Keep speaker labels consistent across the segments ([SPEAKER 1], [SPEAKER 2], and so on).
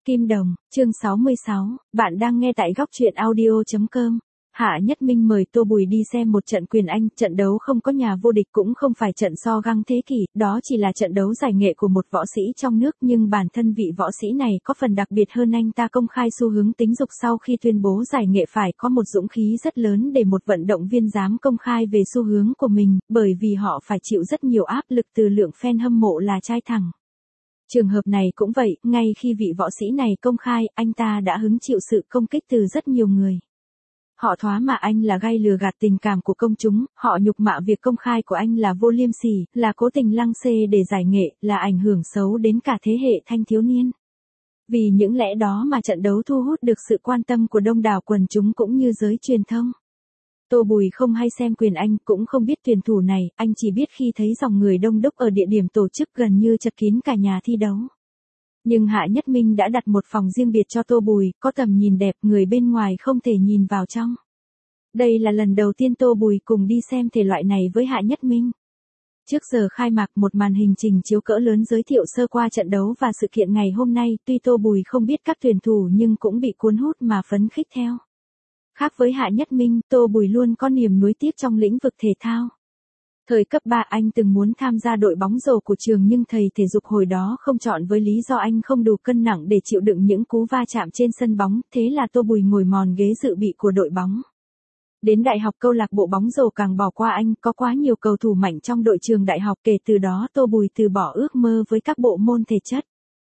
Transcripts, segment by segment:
[SPEAKER 1] Kim Đồng, chương 66, bạn đang nghe tại góc truyện audio.com. Hạ Nhất Minh mời Tô Bùi đi xem một trận quyền Anh, trận đấu không có nhà vô địch cũng không phải trận so găng thế kỷ, đó chỉ là trận đấu giải nghệ của một võ sĩ trong nước, nhưng bản thân vị võ sĩ này có phần đặc biệt hơn, anh ta công khai xu hướng tính dục sau khi tuyên bố giải nghệ, phải có một dũng khí rất lớn để một vận động viên dám công khai về xu hướng của mình, bởi vì họ phải chịu rất nhiều áp lực từ lượng fan hâm mộ là trai thẳng. Trường hợp này cũng vậy, ngay khi vị võ sĩ này công khai, anh ta đã hứng chịu sự công kích từ rất nhiều người. Họ thoá mạ anh là gay lừa gạt tình cảm của công chúng, họ nhục mạ việc công khai của anh là vô liêm sỉ, là cố tình lăng xê để giải nghệ, là ảnh hưởng xấu đến cả thế hệ thanh thiếu niên. Vì những lẽ đó mà trận đấu thu hút được sự quan tâm của đông đảo quần chúng cũng như giới truyền thông. Tô Bùi không hay xem quyền Anh, cũng không biết tuyển thủ này, anh chỉ biết khi thấy dòng người đông đúc ở địa điểm tổ chức gần như chật kín cả nhà thi đấu. Nhưng Hạ Nhất Minh đã đặt một phòng riêng biệt cho Tô Bùi, có tầm nhìn đẹp, người bên ngoài không thể nhìn vào trong. Đây là lần đầu tiên Tô Bùi cùng đi xem thể loại này với Hạ Nhất Minh. Trước giờ khai mạc, một màn hình trình chiếu cỡ lớn giới thiệu sơ qua trận đấu và sự kiện ngày hôm nay, tuy Tô Bùi không biết các tuyển thủ nhưng cũng bị cuốn hút mà phấn khích theo. Khác với Hạ Nhất Minh, Tô Bùi luôn có niềm nuối tiếc trong lĩnh vực thể thao. Thời cấp 3 anh từng muốn tham gia đội bóng rổ của trường, nhưng thầy thể dục hồi đó không chọn với lý do anh không đủ cân nặng để chịu đựng những cú va chạm trên sân bóng, thế là Tô Bùi ngồi mòn ghế dự bị của đội bóng. Đến đại học, câu lạc bộ bóng rổ càng bỏ qua anh, có quá nhiều cầu thủ mạnh trong đội trường đại học, kể từ đó Tô Bùi từ bỏ ước mơ với các bộ môn thể chất.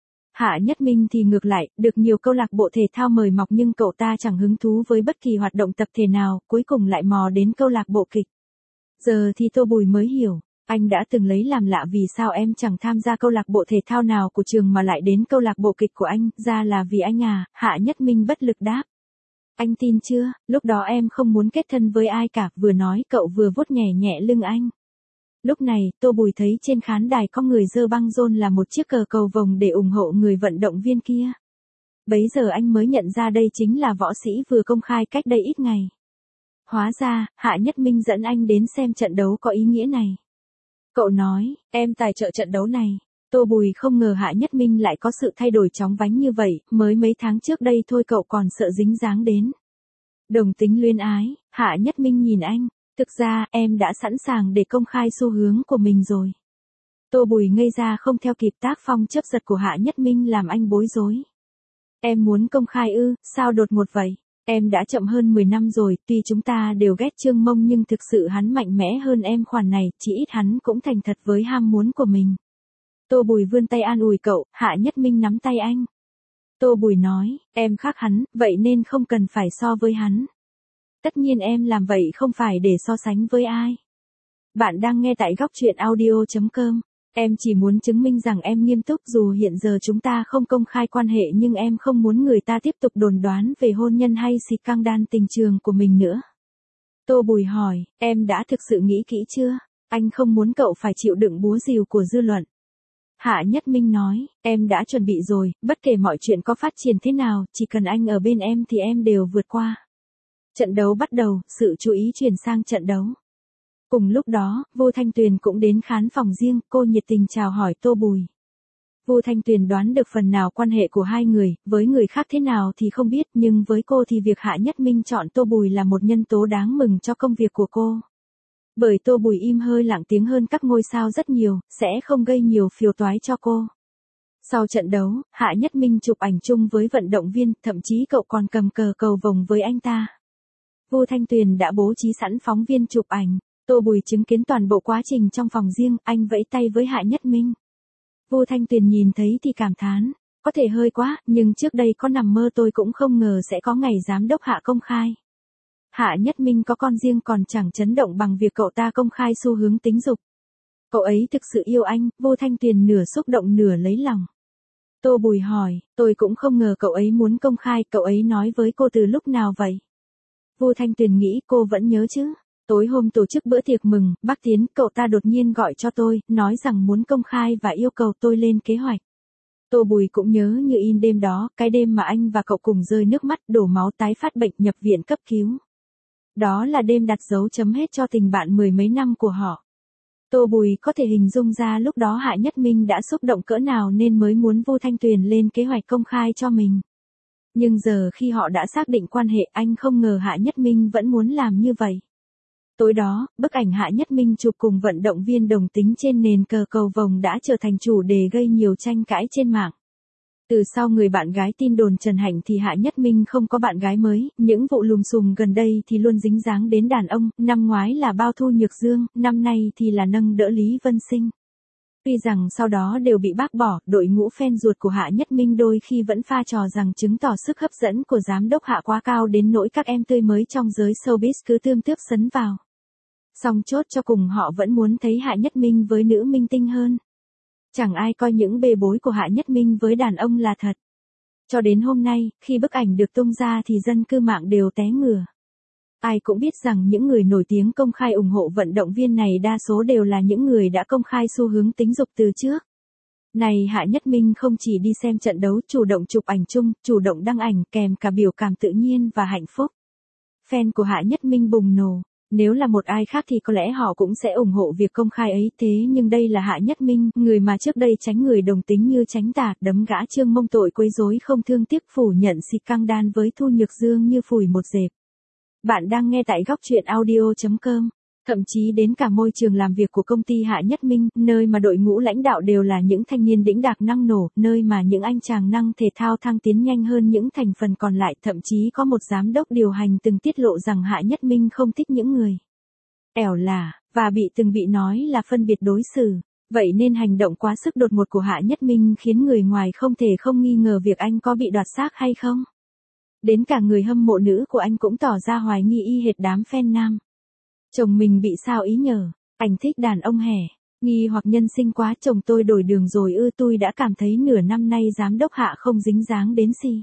[SPEAKER 1] Hạ Nhất Minh thì ngược lại, được nhiều câu lạc bộ thể thao mời mọc nhưng cậu ta chẳng hứng thú với bất kỳ hoạt động tập thể nào, cuối cùng lại mò đến câu lạc bộ kịch. Giờ thì Tô Bùi mới hiểu, anh đã từng lấy làm lạ vì sao em chẳng tham gia câu lạc bộ thể thao nào của trường mà lại đến câu lạc bộ kịch của anh, ra là vì anh à. Hạ Nhất Minh bất lực đáp. Anh tin chưa, lúc đó em không muốn kết thân với ai cả, vừa nói cậu vừa vuốt nhẹ nhẹ lưng anh. Lúc này, Tô Bùi thấy trên khán đài có người giơ băng rôn là một chiếc cờ cầu vồng để ủng hộ người vận động viên kia. Bấy giờ anh mới nhận ra đây chính là võ sĩ vừa công khai cách đây ít ngày. Hóa ra, Hạ Nhất Minh dẫn anh đến xem trận đấu có ý nghĩa này. Cậu nói, em tài trợ trận đấu này. Tô Bùi không ngờ Hạ Nhất Minh lại có sự thay đổi chóng vánh như vậy, mới mấy tháng trước đây thôi cậu còn sợ dính dáng đến đồng tính luyến ái. Hạ Nhất Minh nhìn anh. Thực ra, em đã sẵn sàng để công khai xu hướng của mình rồi. Tô Bùi ngây ra không theo kịp, tác phong chớp giật của Hạ Nhất Minh làm anh bối rối. Em muốn công khai ư, sao đột ngột vậy? Em đã chậm hơn 10 năm rồi, tuy chúng ta đều ghét Trương Mông nhưng thực sự hắn mạnh mẽ hơn em khoản này, chỉ ít hắn cũng thành thật với ham muốn của mình. Tô Bùi vươn tay an ủi cậu, Hạ Nhất Minh nắm tay anh. Tô Bùi nói, em khác hắn, vậy nên không cần phải so với hắn. Tất nhiên em làm vậy không phải để so sánh với ai. Bạn đang nghe tại góc truyện audio.com. Em chỉ muốn chứng minh rằng em nghiêm túc, dù hiện giờ chúng ta không công khai quan hệ, nhưng em không muốn người ta tiếp tục đồn đoán về hôn nhân hay xì căng đan tình trường của mình nữa. Tô Bùi hỏi, em đã thực sự nghĩ kỹ chưa? Anh không muốn cậu phải chịu đựng búa rìu của dư luận. Hạ Nhất Minh nói, em đã chuẩn bị rồi, bất kể mọi chuyện có phát triển thế nào, chỉ cần anh ở bên em thì em đều vượt qua. Trận đấu bắt đầu, sự chú ý chuyển sang trận đấu. Cùng lúc đó, Vu Thanh Tuyền cũng đến khán phòng riêng, cô nhiệt tình chào hỏi Tô Bùi. Vu Thanh Tuyền đoán được phần nào quan hệ của hai người, với người khác thế nào thì không biết, nhưng với cô thì việc Hạ Nhất Minh chọn Tô Bùi là một nhân tố đáng mừng cho công việc của cô. Bởi Tô Bùi im hơi lặng tiếng hơn các ngôi sao rất nhiều, sẽ không gây nhiều phiền toái cho cô. Sau trận đấu, Hạ Nhất Minh chụp ảnh chung với vận động viên, thậm chí cậu còn cầm cờ cầu vồng với anh ta. Vu Thanh Tuyền đã bố trí sẵn phóng viên chụp ảnh. Tô Bùi chứng kiến toàn bộ quá trình trong phòng riêng, anh vẫy tay với Hạ Nhất Minh. Vu Thanh Tuyền nhìn thấy thì cảm thán, có thể hơi quá, nhưng trước đây có nằm mơ tôi cũng không ngờ sẽ có ngày giám đốc Hạ công khai. Hạ Nhất Minh có con riêng còn chẳng chấn động bằng việc cậu ta công khai xu hướng tính dục. Cậu ấy thực sự yêu anh. Vu Thanh Tuyền nửa xúc động nửa lấy lòng. Tô Bùi hỏi, tôi cũng không ngờ cậu ấy muốn công khai, cậu ấy nói với cô từ lúc nào vậy? Vu Thanh Tuyền nghĩ cô vẫn nhớ chứ. Tối hôm tổ chức bữa tiệc mừng, bác Tiến, cậu ta đột nhiên gọi cho tôi, nói rằng muốn công khai và yêu cầu tôi lên kế hoạch. Tô Bùi cũng nhớ như in đêm đó, cái đêm mà anh và cậu cùng rơi nước mắt, đổ máu tái phát bệnh nhập viện cấp cứu. Đó là đêm đặt dấu chấm hết cho tình bạn mười mấy năm của họ. Tô Bùi có thể hình dung ra lúc đó Hạ Nhất Minh đã xúc động cỡ nào nên mới muốn Vu Thanh Tuyền lên kế hoạch công khai cho mình. Nhưng giờ khi họ đã xác định quan hệ, anh không ngờ Hạ Nhất Minh vẫn muốn làm như vậy. Tối đó, bức ảnh Hạ Nhất Minh chụp cùng vận động viên đồng tính trên nền cờ cầu vồng đã trở thành chủ đề gây nhiều tranh cãi trên mạng. Từ sau người bạn gái tin đồn Trần Hạnh thì Hạ Nhất Minh không có bạn gái mới, những vụ lùm xùm gần đây thì luôn dính dáng đến đàn ông, năm ngoái là bao Thu Nhược Dương, năm nay thì là nâng đỡ Lý Vân Sinh. Tuy rằng sau đó đều bị bác bỏ, đội ngũ fan ruột của Hạ Nhất Minh đôi khi vẫn pha trò rằng chứng tỏ sức hấp dẫn của giám đốc Hạ quá cao đến nỗi các em tươi mới trong giới showbiz cứ tươm tướp sấn vào. Song chốt cho cùng họ vẫn muốn thấy Hạ Nhất Minh với nữ minh tinh hơn. Chẳng ai coi những bê bối của Hạ Nhất Minh với đàn ông là thật. Cho đến hôm nay, khi bức ảnh được tung ra thì dân cư mạng đều té ngửa. Ai cũng biết rằng những người nổi tiếng công khai ủng hộ vận động viên này đa số đều là những người đã công khai xu hướng tính dục từ trước. Này Hạ Nhất Minh không chỉ đi xem trận đấu, chủ động chụp ảnh chung, chủ động đăng ảnh kèm cả biểu cảm tự nhiên và hạnh phúc. Fan của Hạ Nhất Minh bùng nổ. Nếu là một ai khác thì có lẽ họ cũng sẽ ủng hộ việc công khai ấy, thế nhưng đây là Hạ Nhất Minh, người mà trước đây tránh người đồng tính như tránh tà, đấm gã Trương Mông tội quấy rối không thương tiếc, phủ nhận xịt căng đan với Thu Nhược Dương như phủi một dẹp. Bạn đang nghe tại góc truyện audio.com. Thậm chí đến cả môi trường làm việc của công ty Hạ Nhất Minh, nơi mà đội ngũ lãnh đạo đều là những thanh niên đĩnh đạc năng nổ, nơi mà những anh chàng năng thể thao thăng tiến nhanh hơn những thành phần còn lại, thậm chí có một giám đốc điều hành từng tiết lộ rằng Hạ Nhất Minh không thích những người ẻo lả, và bị nói là phân biệt đối xử. Vậy nên hành động quá sức đột ngột của Hạ Nhất Minh khiến người ngoài không thể không nghi ngờ việc anh có bị đoạt xác hay không. Đến cả người hâm mộ nữ của anh cũng tỏ ra hoài nghi y hệt đám fan nam. Chồng mình bị sao ý nhờ, anh thích đàn ông hẻ, nghi hoặc nhân sinh quá, chồng tôi đổi đường rồi ư, tôi đã cảm thấy nửa năm nay giám đốc Hạ không dính dáng đến xì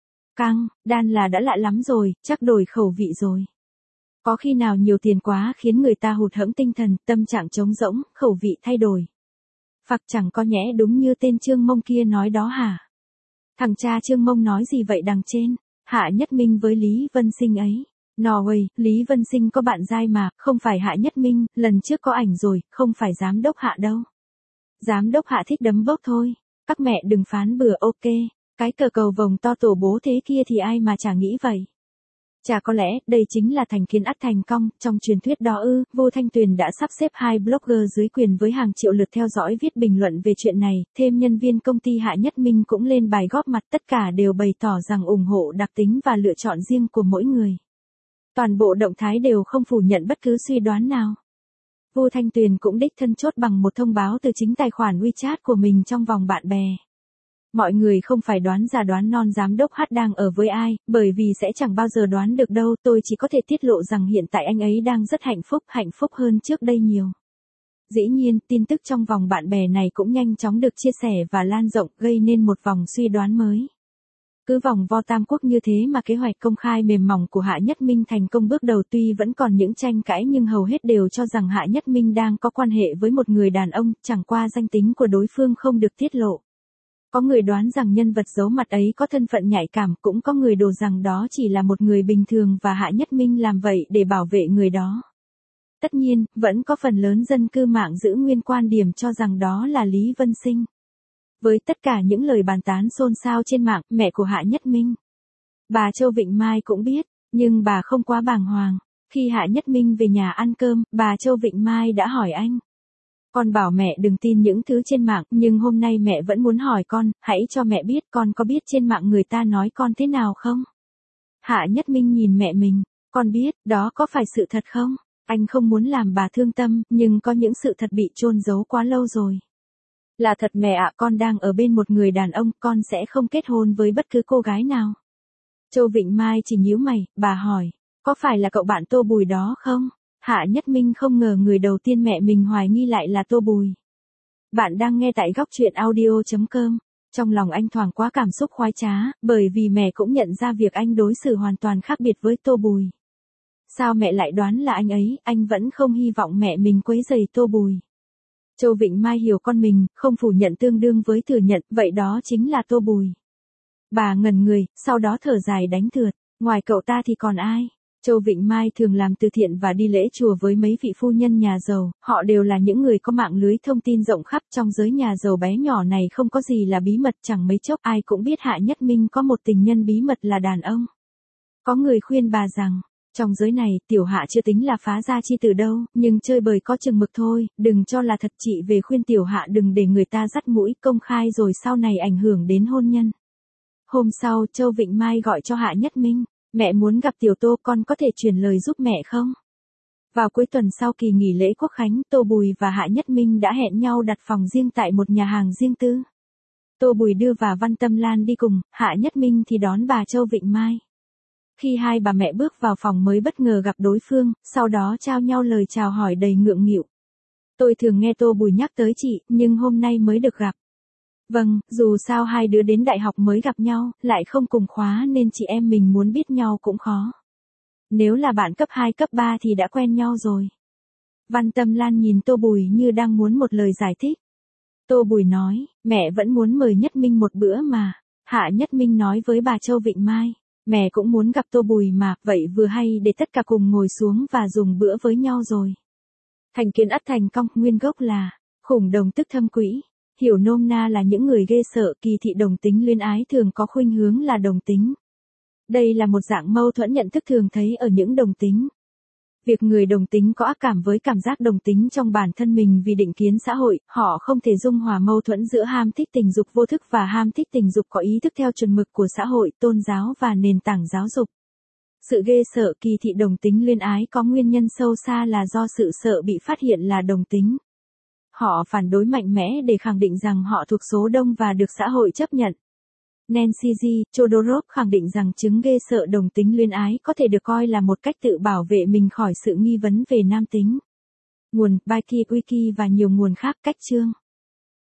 [SPEAKER 1] căng đan là đã lạ lắm rồi, chắc đổi khẩu vị rồi. Có khi nào nhiều tiền quá khiến người ta hụt hẫng tinh thần, tâm trạng trống rỗng, khẩu vị thay đổi. Phặc chẳng có nhẽ đúng như tên Trương Mông kia nói đó hả? Thằng cha Trương Mông nói gì vậy đằng trên? Hạ Nhất Minh với Lý Vân Sinh ấy. Norway, Lý Vân Sinh có bạn giai mà, không phải Hạ Nhất Minh, lần trước có ảnh rồi, không phải giám đốc Hạ đâu. Giám đốc Hạ thích đấm bốc thôi. Các mẹ đừng phán bừa, ok. Cái cờ cầu vồng to tổ bố thế kia thì ai mà chả nghĩ vậy. Chả có lẽ, đây chính là thành kiến ắt thành công, trong truyền thuyết đó ư. Vu Thanh Tuyền đã sắp xếp 2 blogger dưới quyền với hàng triệu lượt theo dõi viết bình luận về chuyện này, thêm nhân viên công ty Hạ Nhất Minh cũng lên bài góp mặt, tất cả đều bày tỏ rằng ủng hộ đặc tính và lựa chọn riêng của mỗi người. Toàn bộ động thái đều không phủ nhận bất cứ suy đoán nào. Vu Thanh Tuyền cũng đích thân chốt bằng một thông báo từ chính tài khoản WeChat của mình trong vòng bạn bè. Mọi người không phải đoán già đoán non giám đốc H đang ở với ai, bởi vì sẽ chẳng bao giờ đoán được đâu, tôi chỉ có thể tiết lộ rằng hiện tại anh ấy đang rất hạnh phúc hơn trước đây nhiều. Dĩ nhiên, tin tức trong vòng bạn bè này cũng nhanh chóng được chia sẻ và lan rộng, gây nên một vòng suy đoán mới. Cứ vòng vo tam quốc như thế mà kế hoạch công khai mềm mỏng của Hạ Nhất Minh thành công bước đầu, tuy vẫn còn những tranh cãi nhưng hầu hết đều cho rằng Hạ Nhất Minh đang có quan hệ với một người đàn ông, chẳng qua danh tính của đối phương không được tiết lộ. Có người đoán rằng nhân vật giấu mặt ấy có thân phận nhạy cảm, cũng có người đổ rằng đó chỉ là một người bình thường và Hạ Nhất Minh làm vậy để bảo vệ người đó. Tất nhiên, vẫn có phần lớn dân cư mạng giữ nguyên quan điểm cho rằng đó là Lý Vân Sinh. Với tất cả những lời bàn tán xôn xao trên mạng, mẹ của Hạ Nhất Minh, bà Châu Vịnh Mai cũng biết, nhưng bà không quá bàng hoàng. Khi Hạ Nhất Minh về nhà ăn cơm, bà Châu Vịnh Mai đã hỏi anh. Con bảo mẹ đừng tin những thứ trên mạng, nhưng hôm nay mẹ vẫn muốn hỏi con, hãy cho mẹ biết con có biết trên mạng người ta nói con thế nào không? Hạ Nhất Minh nhìn mẹ mình, con biết, đó có phải sự thật không? Anh không muốn làm bà thương tâm, nhưng có những sự thật bị chôn giấu quá lâu rồi. Là thật mẹ ạ, con đang ở bên một người đàn ông, con sẽ không kết hôn với bất cứ cô gái nào. Châu Vịnh Mai chỉ nhíu mày, bà hỏi, có phải là cậu bạn Tô Bùi đó không? Hạ Nhất Minh không ngờ người đầu tiên mẹ mình hoài nghi lại là Tô Bùi. Bạn đang nghe tại góc truyện audio.com. Trong lòng anh thoáng quá cảm xúc khoái trá, bởi vì mẹ cũng nhận ra việc anh đối xử hoàn toàn khác biệt với Tô Bùi. Sao mẹ lại đoán là anh ấy, anh vẫn không hy vọng mẹ mình quấy rầy Tô Bùi. Châu Vịnh Mai hiểu con mình, không phủ nhận tương đương với thừa nhận, vậy đó chính là Tô Bùi. Bà ngẩn người, sau đó thở dài đánh thượt, ngoài cậu ta thì còn ai? Châu Vịnh Mai thường làm từ thiện và đi lễ chùa với mấy vị phu nhân nhà giàu, họ đều là những người có mạng lưới thông tin rộng khắp. Trong giới nhà giàu bé nhỏ này không có gì là bí mật, chẳng mấy chốc ai cũng biết Hạ Nhất Minh có một tình nhân bí mật là đàn ông. Có người khuyên bà rằng, trong giới này, tiểu Hạ chưa tính là phá gia chi tử đâu, nhưng chơi bời có chừng mực thôi, đừng cho là thật. Chị về khuyên tiểu Hạ đừng để người ta dắt mũi công khai rồi sau này ảnh hưởng đến hôn nhân. Hôm sau, Châu Vịnh Mai gọi cho Hạ Nhất Minh, mẹ muốn gặp Tiểu Tô, con có thể truyền lời giúp mẹ không? Vào cuối tuần sau kỳ nghỉ lễ Quốc khánh, Tô Bùi và Hạ Nhất Minh đã hẹn nhau đặt phòng riêng tại một nhà hàng riêng tư. Tô Bùi đưa và Văn Tâm Lan đi cùng, Hạ Nhất Minh thì đón bà Châu Vịnh Mai. Khi hai bà mẹ bước vào phòng mới bất ngờ gặp đối phương, sau đó trao nhau lời chào hỏi đầy ngượng nghịu. Tôi thường nghe Tô Bùi nhắc tới chị, nhưng hôm nay mới được gặp. Vâng, dù sao hai đứa đến đại học mới gặp nhau, lại không cùng khóa nên chị em mình muốn biết nhau cũng khó. Nếu là bạn cấp 2 cấp 3 thì đã quen nhau rồi. Văn Tâm Lan nhìn Tô Bùi như đang muốn một lời giải thích. Tô Bùi nói, mẹ vẫn muốn mời Nhất Minh một bữa mà. Hạ Nhất Minh nói với bà Châu Vịnh Mai, mẹ cũng muốn gặp Tô Bùi mà, vậy vừa hay để tất cả cùng ngồi xuống và dùng bữa với nhau rồi. Thành kiến ắt thành cong, nguyên gốc là khủng đồng tức thâm quỹ. Hiểu nôm na là những người ghê sợ. Kỳ thị đồng tính luyến ái thường có khuynh hướng là đồng tính. Đây là một dạng mâu thuẫn nhận thức thường thấy ở những đồng tính. Việc người đồng tính có ác cảm với cảm giác đồng tính trong bản thân mình vì định kiến xã hội, họ không thể dung hòa mâu thuẫn giữa ham thích tình dục vô thức và ham thích tình dục có ý thức theo chuẩn mực của xã hội, tôn giáo và nền tảng giáo dục. Sự ghê sợ kỳ thị đồng tính luyến ái có nguyên nhân sâu xa là do sự sợ bị phát hiện là đồng tính. Họ phản đối mạnh mẽ để khẳng định rằng họ thuộc số đông và được xã hội chấp nhận. Nancy G. Chodorov khẳng định rằng chứng ghê sợ đồng tính luyến ái có thể được coi là một cách tự bảo vệ mình khỏi sự nghi vấn về nam tính. Nguồn: Baiki Wiki và nhiều nguồn khác. Cách chương